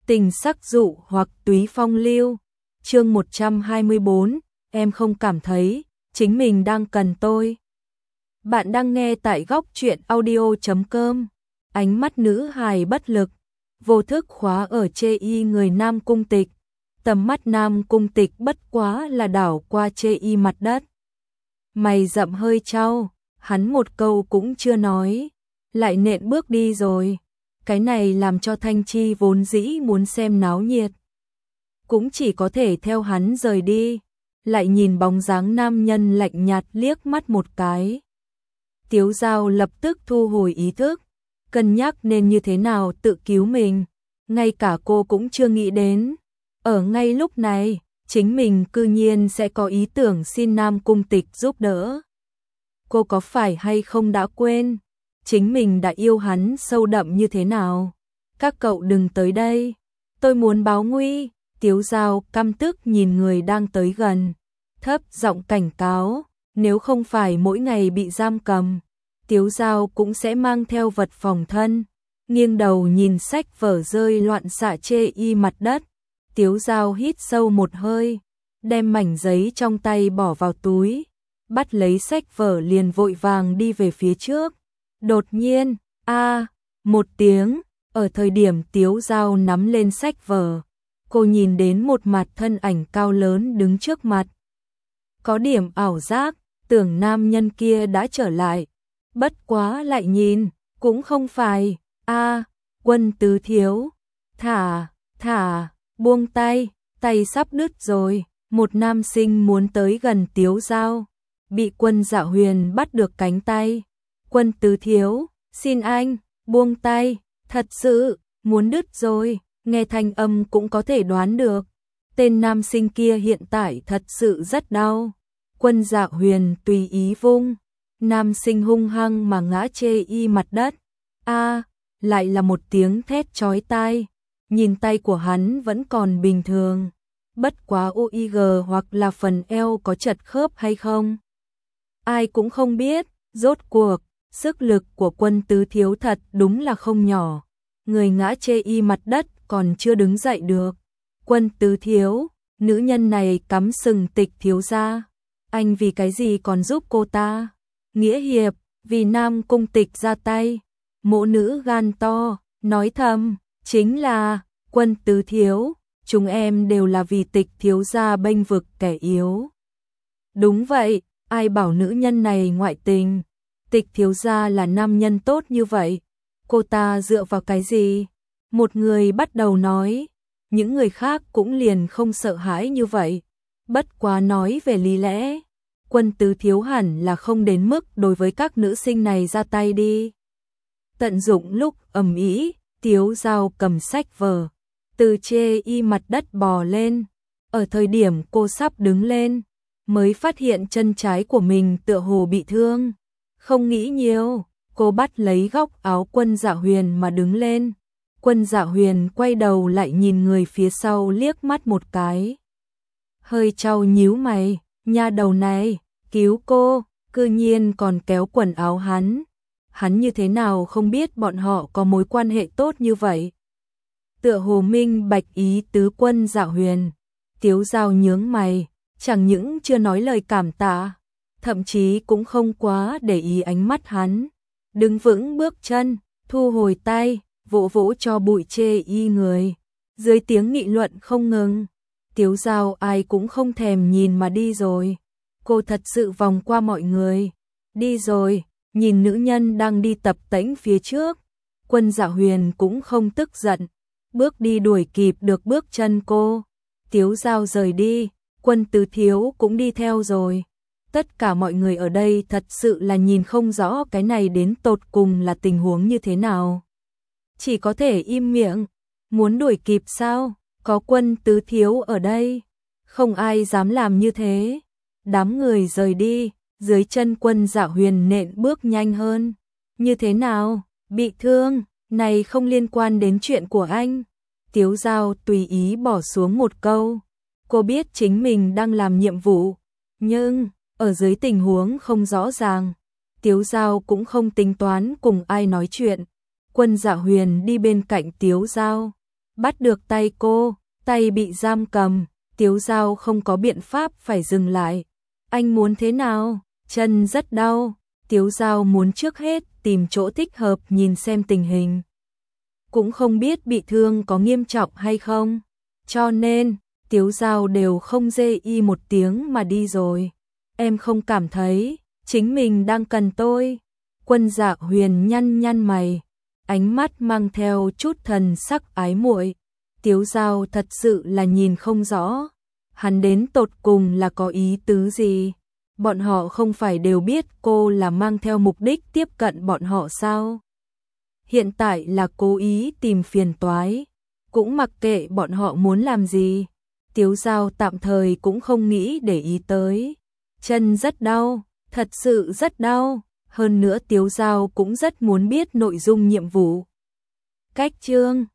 Tình sắc dụ hoặc túy phong lưu. Chương 124, em không cảm thấy chính mình đang cần tôi. Bạn đang nghe tại góc truyện audio.com. Ánh mắt nữ hài bất lực, vô thức khóa ở chê y người Nam Cung Tịch. Tầm mắt Nam Cung Tịch bất quá là đảo qua chê y mặt đất. Mày rậm hơi chau, hắn một câu cũng chưa nói, lại nện bước đi rồi. Cái này làm cho Thanh Chi vốn dĩ muốn xem náo nhiệt, cũng chỉ có thể theo hắn rời đi, lại nhìn bóng dáng nam nhân lạnh nhạt liếc mắt một cái. Tiếu Dao lập tức thu hồi ý thức, cân nhắc nên như thế nào tự cứu mình, ngay cả cô cũng chưa nghĩ đến. Ở ngay lúc này, chính mình cư nhiên sẽ có ý tưởng xin Nam Cung Tịch giúp đỡ. Cô có phải hay không đã quên chính mình đã yêu hắn sâu đậm như thế nào? Các cậu đừng tới đây, tôi muốn báo nguy. Tiếu Dao căm tức nhìn người đang tới gần, thấp giọng cảnh cáo, nếu không phải mỗi ngày bị giam cầm, Tiếu Dao cũng sẽ mang theo vật phòng thân. Nghiêng đầu nhìn sách vở rơi loạn xạ chê y mặt đất, Tiếu Dao hít sâu một hơi, đem mảnh giấy trong tay bỏ vào túi, bắt lấy sách vở liền vội vàng đi về phía trước. Đột nhiên, một tiếng, ở thời điểm Tiếu Dao nắm lên sách vở, cô nhìn đến một mặt thân ảnh cao lớn đứng trước mặt. Có điểm ảo giác, tưởng nam nhân kia đã trở lại, bất quá lại nhìn, cũng không phải. Quân Tứ Thiếu, thả, buông tay, tay sắp đứt rồi. Một nam sinh muốn tới gần Tiếu Dao, bị Quân Dạ Huyền bắt được cánh tay. Quân Tứ Thiếu, xin anh, buông tay, thật sự, muốn đứt rồi. Nghe thanh âm cũng có thể đoán được, tên nam sinh kia hiện tại thật sự rất đau. Quân Dạ Huyền tùy ý vung, nam sinh hung hăng mà ngã chê y mặt đất. Lại là một tiếng thét chói tai. Nhìn tay của hắn vẫn còn bình thường, bất quá OIG hoặc là phần eo có chật khớp hay không, ai cũng không biết. Rốt cuộc, sức lực của Quân Tứ Thiếu thật đúng là không nhỏ, người ngã chê y mặt đất còn chưa đứng dậy được. Quân Tứ Thiếu, nữ nhân này cắm sừng Tịch thiếu gia, anh vì cái gì còn giúp cô ta? Nghĩa hiệp, vì Nam Cung Tịch ra tay. Mộ nữ gan to, nói thầm, chính là, Quân Tứ Thiếu, chúng em đều là vì Tịch thiếu gia bênh vực kẻ yếu. Đúng vậy, ai bảo nữ nhân này ngoại tình? Tịch thiếu gia là nam nhân tốt như vậy, cô ta dựa vào cái gì? Một người bắt đầu nói, những người khác cũng liền không sợ hãi như vậy. Bất quá nói về lý lẽ, Quân Tứ Thiếu hẳn là không đến mức đối với các nữ sinh này ra tay đi. Tận dụng lúc ầm ĩ, Tiếu Dao cầm sách vở, từ chê y mặt đất bò lên. Ở thời điểm cô sắp đứng lên, mới phát hiện chân trái của mình tựa hồ bị thương. Không nghĩ nhiều, cô bắt lấy góc áo Quân Dạ Huyền mà đứng lên. Quân Dạ Huyền quay đầu lại nhìn người phía sau liếc mắt một cái, hơi chau nhíu mày, nha đầu này, cứu cô, cư nhiên còn kéo quần áo hắn. Hắn như thế nào không biết bọn họ có mối quan hệ tốt như vậy? Tựa hồ minh bạch ý tứ Quân Dạ Huyền. Tiếu Dao nhướng mày, chẳng những chưa nói lời cảm tạ, thậm chí cũng không quá để ý ánh mắt hắn. Đứng vững bước chân, thu hồi tay, vỗ vỗ cho bụi chê y người. Dưới tiếng nghị luận không ngừng, Tiếu Dao ai cũng không thèm nhìn mà đi rồi. Cô thật sự vòng qua mọi người, đi rồi, nhìn nữ nhân đang đi tập tễnh phía trước. Quân Dạ Huyền cũng không tức giận, bước đi đuổi kịp được bước chân cô. Tiếu Dao rời đi, Quân Tứ Thiếu cũng đi theo rồi. Tất cả mọi người ở đây thật sự là nhìn không rõ cái này đến tột cùng là tình huống như thế nào. Chỉ có thể im miệng, muốn đuổi kịp sao? Có Quân Tứ Thiếu ở đây, không ai dám làm như thế. Đám người rời đi, dưới chân Quân Dạ Huyền nện bước nhanh hơn. Như thế nào? Bị thương? Này không liên quan đến chuyện của anh. Tiếu Dao tùy ý bỏ xuống một câu. Cô biết chính mình đang làm nhiệm vụ, nhưng ở dưới tình huống không rõ ràng, Tiếu Dao cũng không tính toán cùng ai nói chuyện. Quân Dạ Huyền đi bên cạnh Tiếu Dao, Bắt được tay cô, tay bị giam cầm, Tiếu Dao không có biện pháp phải dừng lại. Anh muốn thế nào? Chân rất đau. Tiếu Dao muốn trước hết tìm chỗ thích hợp nhìn xem tình hình. Cũng không biết bị thương có nghiêm trọng hay không. Cho nên, Tiếu Dao đều không dê y một tiếng mà đi rồi. Em không cảm thấy chính mình đang cần tôi. Quân Dạ Huyền nhăn nhăn mày, ánh mắt mang theo chút thần sắc ái muội. Tiếu Dao thật sự là nhìn không rõ, hắn đến tột cùng là có ý tứ gì? Bọn họ không phải đều biết cô là mang theo mục đích tiếp cận bọn họ sao? Hiện tại là cố ý tìm phiền toái, cũng mặc kệ bọn họ muốn làm gì. Tiếu Dao tạm thời cũng không nghĩ để ý tới. Chân rất đau, thật sự rất đau. Hơn nữa Tiếu Dao cũng rất muốn biết nội dung nhiệm vụ. Cách chương